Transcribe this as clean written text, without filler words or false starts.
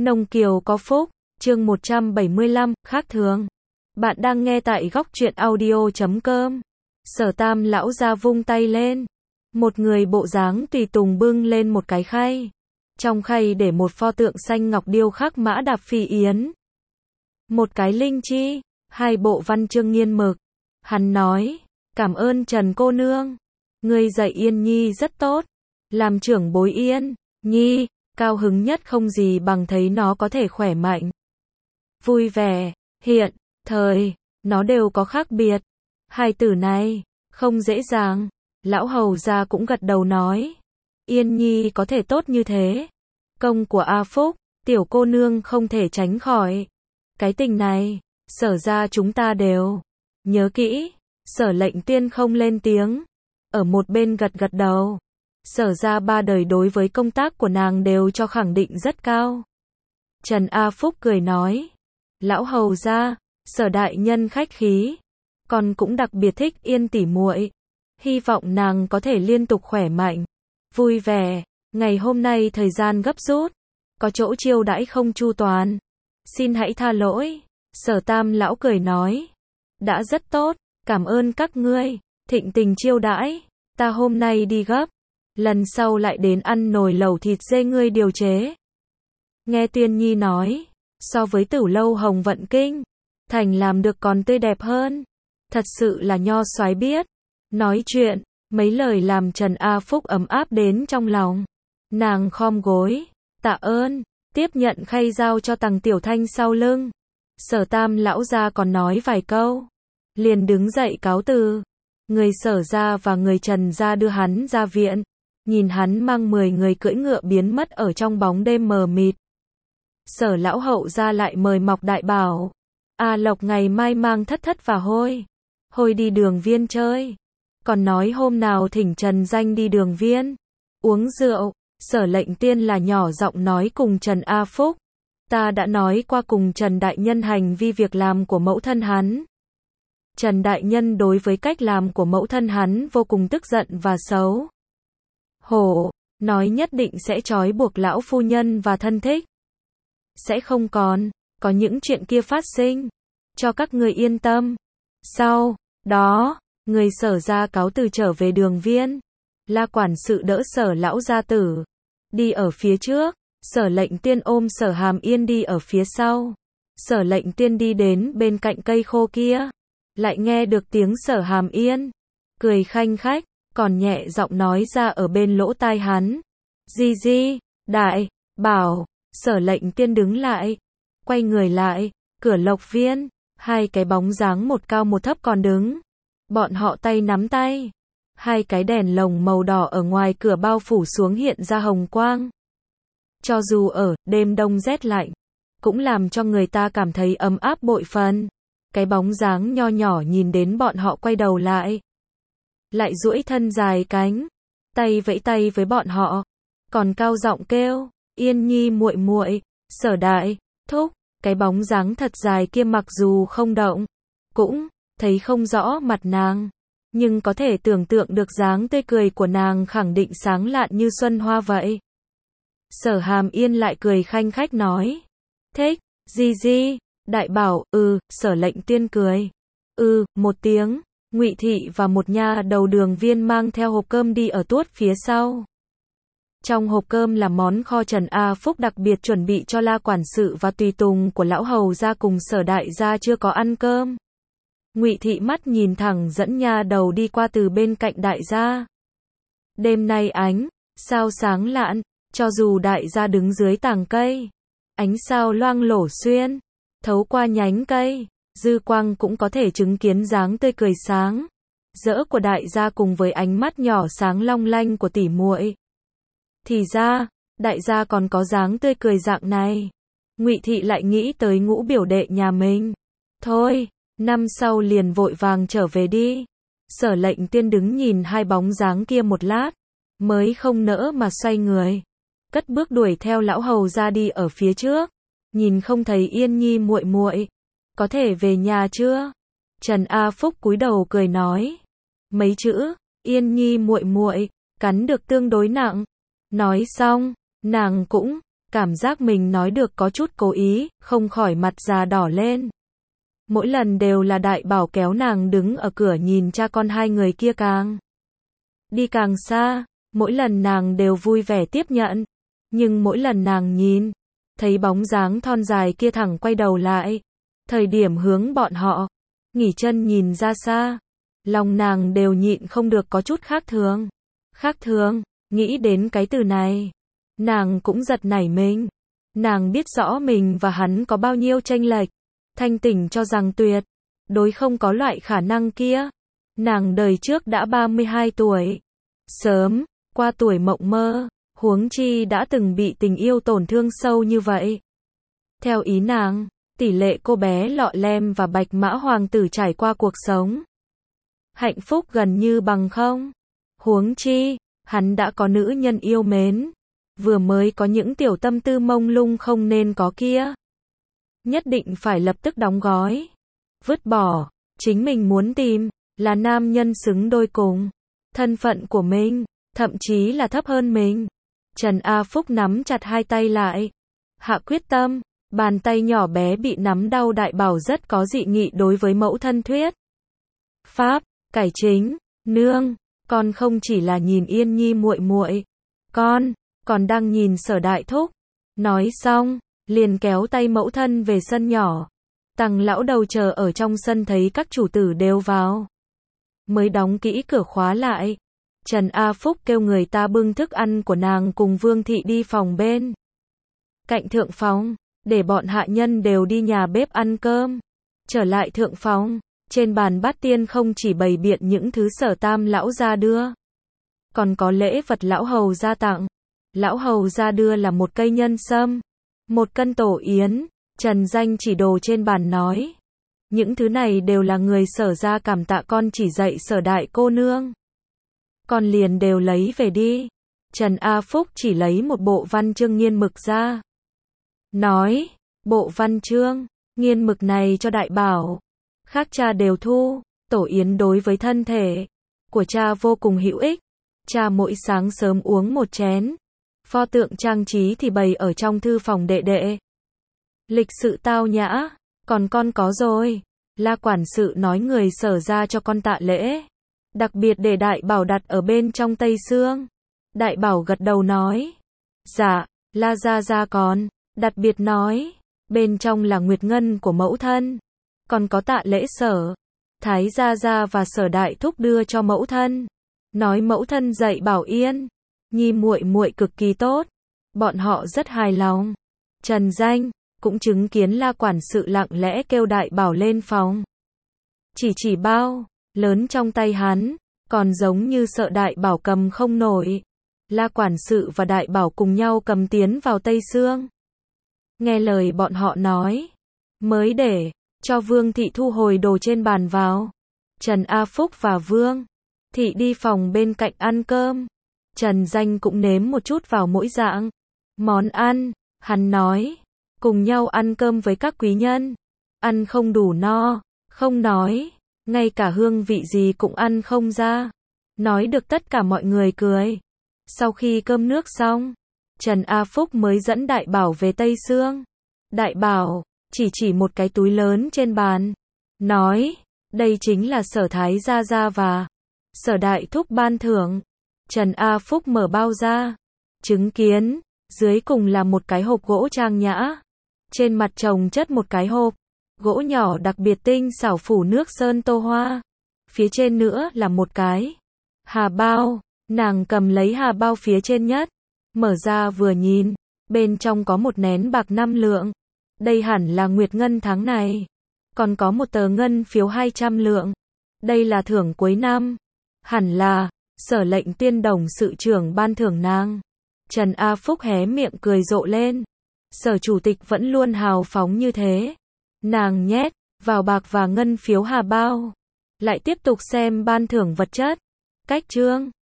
Nông Kiều có phúc, chương 175, khác thường. Bạn đang nghe tại góc truyện audio.com. Sở Tam lão ra vung tay lên. Một người bộ dáng tùy tùng bưng lên một cái khay. Trong khay để một pho tượng xanh ngọc điêu khắc Mã Đạp Phi Yến. Một cái linh chi, hai bộ văn chương nghiên mực. Hắn nói, cảm ơn Trần cô nương. Ngươi dạy Yên Nhi rất tốt. Làm trưởng bối Yên Nhi, cao hứng nhất không gì bằng thấy nó có thể khỏe mạnh, vui vẻ. Hiện thời, nó đều có khác biệt. Hai từ này, không dễ dàng. Lão hầu gia cũng gật đầu nói. Yên Nhi có thể tốt như thế. Công của A Phúc, tiểu cô nương không thể tránh khỏi. Cái tình này, Sở ra chúng ta đều nhớ kỹ. Sở Lệnh Tiên không lên tiếng. Ở một bên gật gật đầu. Sở ra ba đời đối với công tác của nàng đều cho khẳng định rất cao. Trần A Phúc cười nói. Lão hầu gia, Sở đại nhân khách khí. Con cũng đặc biệt thích Yên tỷ muội. Hy vọng nàng có thể liên tục khỏe mạnh, vui vẻ. Ngày hôm nay thời gian gấp rút, có chỗ chiêu đãi không chu toàn. Xin hãy tha lỗi. Sở Tam lão cười nói. Đã rất tốt, cảm ơn các ngươi, thịnh tình chiêu đãi. Ta hôm nay đi gấp. Lần sau lại đến ăn nồi lẩu thịt dê ngươi điều chế. Nghe Tuyên Nhi nói, so với Tử Lâu Hồng Vận Kinh, Thành làm được còn tươi đẹp hơn. Thật sự là nho soái biết nói chuyện, mấy lời làm Trần A Phúc ấm áp đến trong lòng. Nàng khom gối, tạ ơn, tiếp nhận khay giao cho Tằng Tiểu Thanh sau lưng. Sở Tam lão gia còn nói vài câu, liền đứng dậy cáo từ. Người Sở gia và người Trần gia đưa hắn ra viện. Nhìn hắn mang 10 người cưỡi ngựa biến mất ở trong bóng đêm mờ mịt. Sở lão hậu gia lại mời Mọc Đại bảo. A Lộc ngày mai mang Thất Thất và Hôi đi Đường Viên chơi. Còn nói hôm nào thỉnh Trần Danh đi Đường Viên uống rượu. Sở Lệnh Tiên là nhỏ giọng nói cùng Trần A Phúc. Ta đã nói qua cùng Trần đại nhân hành vi việc làm của mẫu thân hắn. Trần đại nhân đối với cách làm của mẫu thân hắn vô cùng tức giận và xấu hổ, nói nhất định sẽ trói buộc lão phu nhân và thân thích. Sẽ không còn có những chuyện kia phát sinh. Cho các người yên tâm. Sau đó, người Sở ra cáo từ trở về Đường Viên. La quản sự đỡ Sở lão gia tử đi ở phía trước. Sở Lệnh Tiên ôm Sở Hàm Yên đi ở phía sau. Sở Lệnh Tiên đi đến bên cạnh cây khô kia, lại nghe được tiếng Sở Hàm Yên cười khanh khách, còn nhẹ giọng nói ra ở bên lỗ tai hắn. Di, đại bảo. Sở Lệnh Tiên đứng lại, quay người lại, cửa Lộc Viên, hai cái bóng dáng một cao một thấp còn đứng. Bọn họ tay nắm tay. Hai cái đèn lồng màu đỏ ở ngoài cửa bao phủ xuống hiện ra hồng quang. Cho dù ở đêm đông rét lạnh, cũng làm cho người ta cảm thấy ấm áp bội phần. Cái bóng dáng nho nhỏ nhìn đến bọn họ quay đầu lại. Lại duỗi thân dài cánh, tay vẫy tay với bọn họ, còn cao giọng kêu, Yên Nhi muội muội, Sở đại thúc. Cái bóng dáng thật dài kia mặc dù không động, cũng thấy không rõ mặt nàng, nhưng có thể tưởng tượng được dáng tươi cười của nàng khẳng định sáng lạn như xuân hoa vậy. Sở Hàm Yên lại cười khanh khách nói, thích, Di, đại bảo. Sở Lệnh Tiên cười, một tiếng. Ngụy Thị và một nha đầu Đường Viên mang theo hộp cơm đi ở tuốt phía sau. Trong hộp cơm là món kho Trần A Phúc đặc biệt chuẩn bị cho La quản sự và tùy tùng của lão hầu gia cùng Sở đại gia chưa có ăn cơm. Ngụy Thị mắt nhìn thẳng dẫn nha đầu đi qua từ bên cạnh đại gia. Đêm nay ánh sao sáng lạn, cho dù đại gia đứng dưới tàng cây, ánh sao loang lổ xuyên thấu qua nhánh cây, dư quang cũng có thể chứng kiến dáng tươi cười sáng rỡ của đại gia cùng với ánh mắt nhỏ sáng long lanh của tỷ muội. Thì ra, đại gia còn có dáng tươi cười dạng này. Ngụy Thị lại nghĩ tới Ngũ biểu đệ nhà mình. Thôi, năm sau liền vội vàng trở về đi. Sở Lệnh Tiên đứng nhìn hai bóng dáng kia một lát, mới không nỡ mà xoay người, cất bước đuổi theo lão hầu ra đi ở phía trước. Nhìn không thấy Yên Nhi muội muội, có thể về nhà chưa? Trần A Phúc cúi đầu cười nói. Mấy chữ Yên Nhi muội muội cắn được tương đối nặng. Nói xong, nàng cũng cảm giác mình nói được có chút cố ý, không khỏi mặt già đỏ lên. Mỗi lần đều là Đại Bảo kéo nàng đứng ở cửa nhìn cha con hai người kia càng đi càng xa, mỗi lần nàng đều vui vẻ tiếp nhận, nhưng mỗi lần nàng nhìn, thấy bóng dáng thon dài kia thẳng quay đầu lại, thời điểm hướng bọn họ, nghỉ chân nhìn ra xa, lòng nàng đều nhịn không được có chút khác thường. Khác thường, nghĩ đến cái từ này, nàng cũng giật nảy mình. Nàng biết rõ mình và hắn có bao nhiêu chênh lệch, thanh tỉnh cho rằng tuyệt đối không có loại khả năng kia. Nàng đời trước đã 32 tuổi, sớm qua tuổi mộng mơ, huống chi đã từng bị tình yêu tổn thương sâu như vậy. Theo ý nàng, tỷ lệ cô bé lọ lem và bạch mã hoàng tử trải qua cuộc sống hạnh phúc gần như bằng không. Huống chi, hắn đã có nữ nhân yêu mến, vừa mới có những tiểu tâm tư mông lung không nên có kia. Nhất định phải lập tức đóng gói, vứt bỏ, chính mình muốn tìm, là nam nhân xứng đôi cùng thân phận của mình, thậm chí là thấp hơn mình. Trần A Phúc nắm chặt hai tay lại, hạ quyết tâm, bàn tay nhỏ bé bị nắm đau. Đại Bảo rất có dị nghị đối với mẫu thân thuyết pháp, cải chính, nương, con không chỉ là nhìn Yên Nhi muội muội, con còn đang nhìn Sở đại thúc. Nói xong, liền kéo tay mẫu thân về sân nhỏ. Tằng lão đầu chờ ở trong sân thấy các chủ tử đều vào, mới đóng kỹ cửa khóa lại. Trần A Phúc kêu người ta bưng thức ăn của nàng cùng Vương thị đi phòng bên cạnh thượng phòng, để bọn hạ nhân đều đi nhà bếp ăn cơm. Trở lại thượng phòng, trên bàn bát tiên không chỉ bày biện những thứ Sở Tam lão gia đưa, còn có lễ vật lão hầu gia tặng. Lão hầu gia đưa là một cây nhân sâm, một cân tổ yến. Trần Danh chỉ đồ trên bàn nói, những thứ này đều là người Sở gia cảm tạ con chỉ dạy Sở đại cô nương, con liền đều lấy về đi. Trần A Phúc chỉ lấy một bộ văn chương nghiên mực ra, nói, bộ văn chương nghiên mực này cho Đại Bảo, khác cha đều thu. Tổ yến đối với thân thể của cha vô cùng hữu ích, cha mỗi sáng sớm uống một chén. Pho tượng trang trí thì bày ở trong thư phòng đệ đệ, lịch sự tao nhã. Còn con có rồi, La quản sự nói người Sở ra cho con tạ lễ, đặc biệt để Đại Bảo đặt ở bên trong tây xương. Đại Bảo gật đầu nói, dạ. La gia gia còn đặc biệt nói, bên trong là nguyệt ngân của mẫu thân, còn có tạ lễ Sở Thái gia gia và Sở đại thúc đưa cho mẫu thân, nói mẫu thân dạy Bảo Yên Nhi muội muội cực kỳ tốt, bọn họ rất hài lòng. Trần Danh cũng chứng kiến La quản sự lặng lẽ kêu Đại Bảo lên phòng, chỉ bao lớn trong tay hắn, còn giống như sợ Đại Bảo cầm không nổi. La quản sự và Đại Bảo cùng nhau cầm tiến vào tây xương. Nghe lời bọn họ nói, mới để cho Vương thị thu hồi đồ trên bàn vào. Trần A Phúc và Vương thị đi phòng bên cạnh ăn cơm. Trần Danh cũng nếm một chút vào mỗi dạng món ăn. Hắn nói, cùng nhau ăn cơm với các quý nhân, ăn không đủ no, không nói, ngay cả hương vị gì cũng ăn không ra. Nói được tất cả mọi người cười. Sau khi cơm nước xong, Trần A Phúc mới dẫn Đại Bảo về tây xương. Đại Bảo chỉ một cái túi lớn trên bàn, nói, đây chính là Sở Thái gia gia và Sở đại thúc ban thưởng. Trần A Phúc mở bao ra, chứng kiến, dưới cùng là một cái hộp gỗ trang nhã, trên mặt chồng chất một cái hộp gỗ nhỏ đặc biệt tinh xảo phủ nước sơn tô hoa, phía trên nữa là một cái hà bao. Nàng cầm lấy hà bao phía trên nhất, mở ra vừa nhìn, bên trong có một nén bạc 5 lượng. Đây hẳn là nguyệt ngân tháng này. Còn có một tờ ngân phiếu 200 lượng. Đây là thưởng cuối năm. Hẳn là Sở lệnh tiên đồng sự trưởng ban thưởng nàng. Trần A Phúc hé miệng cười rộ lên. Sở chủ tịch vẫn luôn hào phóng như thế. Nàng nhét vào bạc và ngân phiếu hà bao, lại tiếp tục xem ban thưởng vật chất. Cách chương